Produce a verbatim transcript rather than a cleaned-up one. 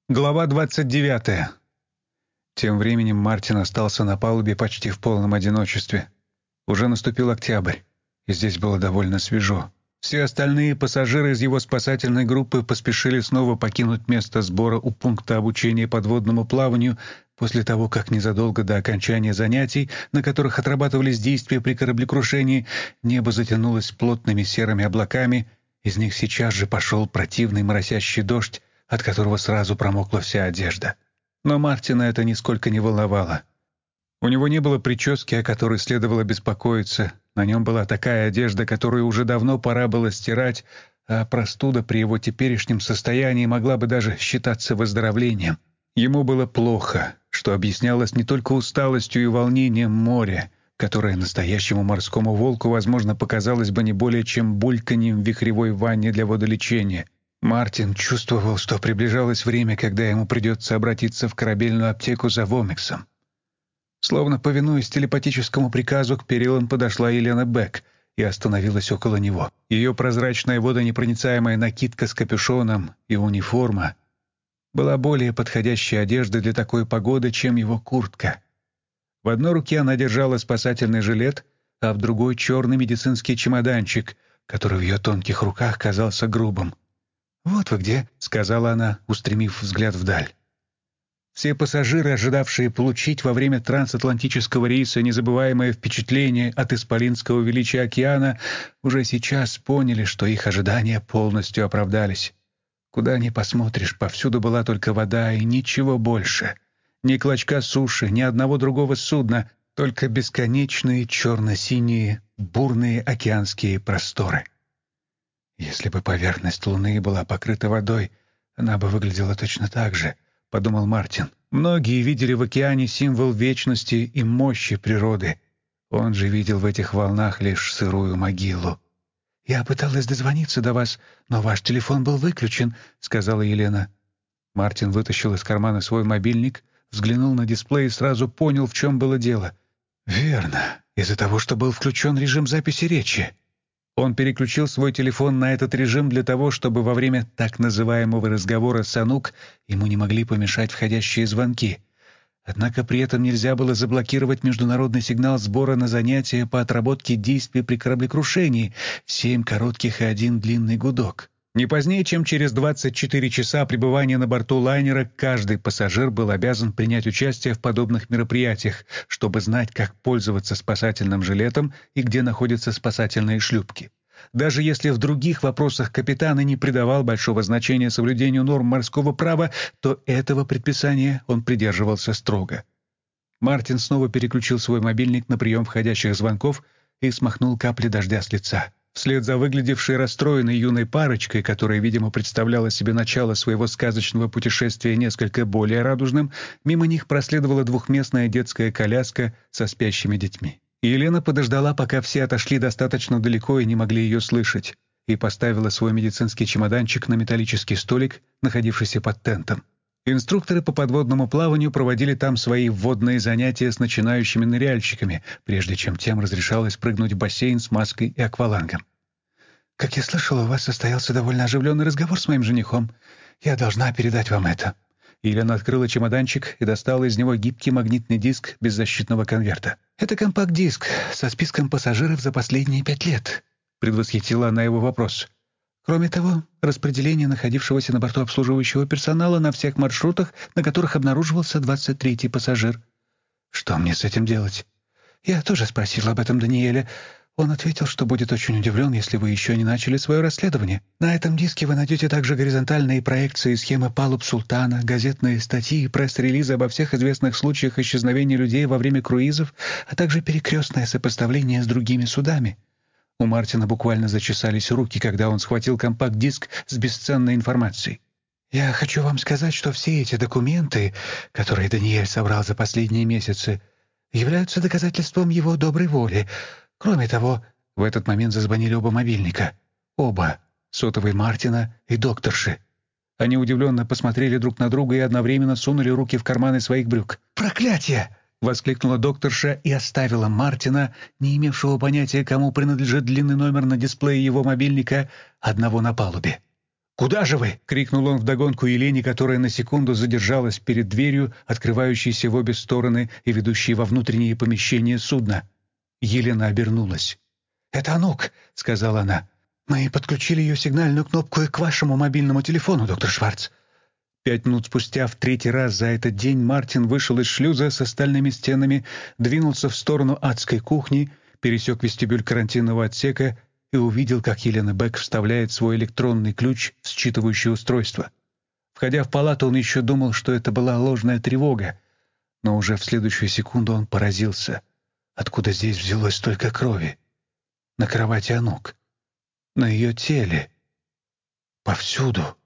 Глава двадцать девятая. Тем временем Мартин остался на палубе почти в полном одиночестве. Уже наступил октябрь, и здесь было довольно свежо. Все остальные пассажиры из его спасательной группы поспешили снова покинуть место сбора у пункта обучения подводному плаванию после того, как незадолго до окончания занятий, на которых отрабатывались действия при кораблекрушении, небо затянулось плотными серыми облаками, из них сейчас же пошел противный моросящий дождь, от которого сразу промокла вся одежда. Но Мартина это нисколько не волновало. У него не было прически, о которой следовало беспокоиться. На нем была такая одежда, которую уже давно пора было стирать, а простуда при его теперешнем состоянии могла бы даже считаться выздоровлением. Ему было плохо, что объяснялось не только усталостью и волнением моря, которое настоящему морскому волку, возможно, показалось бы не более чем бульканьем в вихревой ванне для водолечения. Мартин чувствовал, что приближалось время, когда ему придется обратиться в корабельную аптеку за вомексом. Словно повинуясь телепатическому приказу, к перилам подошла Елена Бек и остановилась около него. Ее прозрачная водонепроницаемая накидка с капюшоном и униформа была более подходящей одеждой для такой погоды, чем его куртка. В одной руке она держала спасательный жилет, а в другой — черный медицинский чемоданчик, который в ее тонких руках казался грубым. «Вот вы где», — сказала она, устремив взгляд вдаль. Все пассажиры, ожидавшие получить во время трансатлантического рейса незабываемое впечатление от исполинского величия океана, уже сейчас поняли, что их ожидания полностью оправдались. Куда ни посмотришь, повсюду была только вода и ничего больше. Ни клочка суши, ни одного другого судна, только бесконечные черно-синие бурные океанские просторы. «Если бы поверхность Луны была покрыта водой, она бы выглядела точно так же», — подумал Мартин. Многие видели в океане символ вечности и мощи природы. Он же видел в этих волнах лишь сырую могилу. «Я пыталась дозвониться до вас, но ваш телефон был выключен», — сказала Елена. Мартин вытащил из кармана свой мобильник, взглянул на дисплей и сразу понял, в чем было дело. «Верно, из-за того, что был включен режим записи речи». Он переключил свой телефон на этот режим для того, чтобы во время так называемого разговора с Анук ему не могли помешать входящие звонки. Однако при этом нельзя было заблокировать международный сигнал сбора на занятия по отработке действий при кораблекрушении — семь коротких и один длинный гудок. Не позднее, чем через двадцать четыре часа пребывания на борту лайнера, каждый пассажир был обязан принять участие в подобных мероприятиях, чтобы знать, как пользоваться спасательным жилетом и где находятся спасательные шлюпки. Даже если в других вопросах капитан и не придавал большого значения соблюдению норм морского права, то этого предписания он придерживался строго. Мартин снова переключил свой мобильник на прием входящих звонков и смахнул капли дождя с лица. Вслед за выглядевшей расстроенной юной парочкой, которая, видимо, представляла себе начало своего сказочного путешествия несколько более радужным, мимо них проследовала двухместная детская коляска со спящими детьми. Елена подождала, пока все отошли достаточно далеко и не могли ее слышать, и поставила свой медицинский чемоданчик на металлический столик, находившийся под тентом. Инструкторы по подводному плаванию проводили там свои вводные занятия с начинающими ныряльщиками, прежде чем тем разрешалось прыгнуть в бассейн с маской и аквалангом. «Как я слышала, у вас состоялся довольно оживленный разговор с моим женихом. Я должна передать вам это». Елена открыла чемоданчик и достала из него гибкий магнитный диск без защитного конверта. «Это компакт-диск со списком пассажиров за последние пять лет», — предвосхитила она его вопрос. «Кроме того, распределение находившегося на борту обслуживающего персонала на всех маршрутах, на которых обнаруживался двадцать третий пассажир». «Что мне с этим делать?» «Я тоже спросила об этом Даниэля. Он ответил, что будет очень удивлен, если вы еще не начали свое расследование. На этом диске вы найдете также горизонтальные проекции схемы палуб «Султана», газетные статьи и пресс-релизы обо всех известных случаях исчезновения людей во время круизов, а также перекрестное сопоставление с другими судами». У Мартина буквально зачесались руки, когда он схватил компакт-диск с бесценной информацией. «Я хочу вам сказать, что все эти документы, которые Даниэль собрал за последние месяцы, являются доказательством его доброй воли. Кроме того...» В этот момент зазвонили оба мобильника. Оба. Сотовый Мартина и докторши. Они удивленно посмотрели друг на друга и одновременно сунули руки в карманы своих брюк. «Проклятие!» — воскликнула докторша и оставила Мартина, не имевшего понятия, кому принадлежит длинный номер на дисплее его мобильника, одного на палубе. «Куда же вы?» — крикнул он вдогонку Елене, которая на секунду задержалась перед дверью, открывающейся в обе стороны и ведущей во внутренние помещения судна. Елена обернулась. «Это Анук», — сказала она. «Мы подключили ее сигнальную кнопку и к вашему мобильному телефону, доктор Шварц». Пять минут спустя, в третий раз за этот день, Мартин вышел из шлюза с остальными стенами, двинулся в сторону адской кухни, пересек вестибюль карантинного отсека и увидел, как Елена Бек вставляет свой электронный ключ в считывающее устройство. Входя в палату, он еще думал, что это была ложная тревога, но уже в следующую секунду он поразился, откуда здесь взялось столько крови. На кровати Анук, на ее теле, повсюду.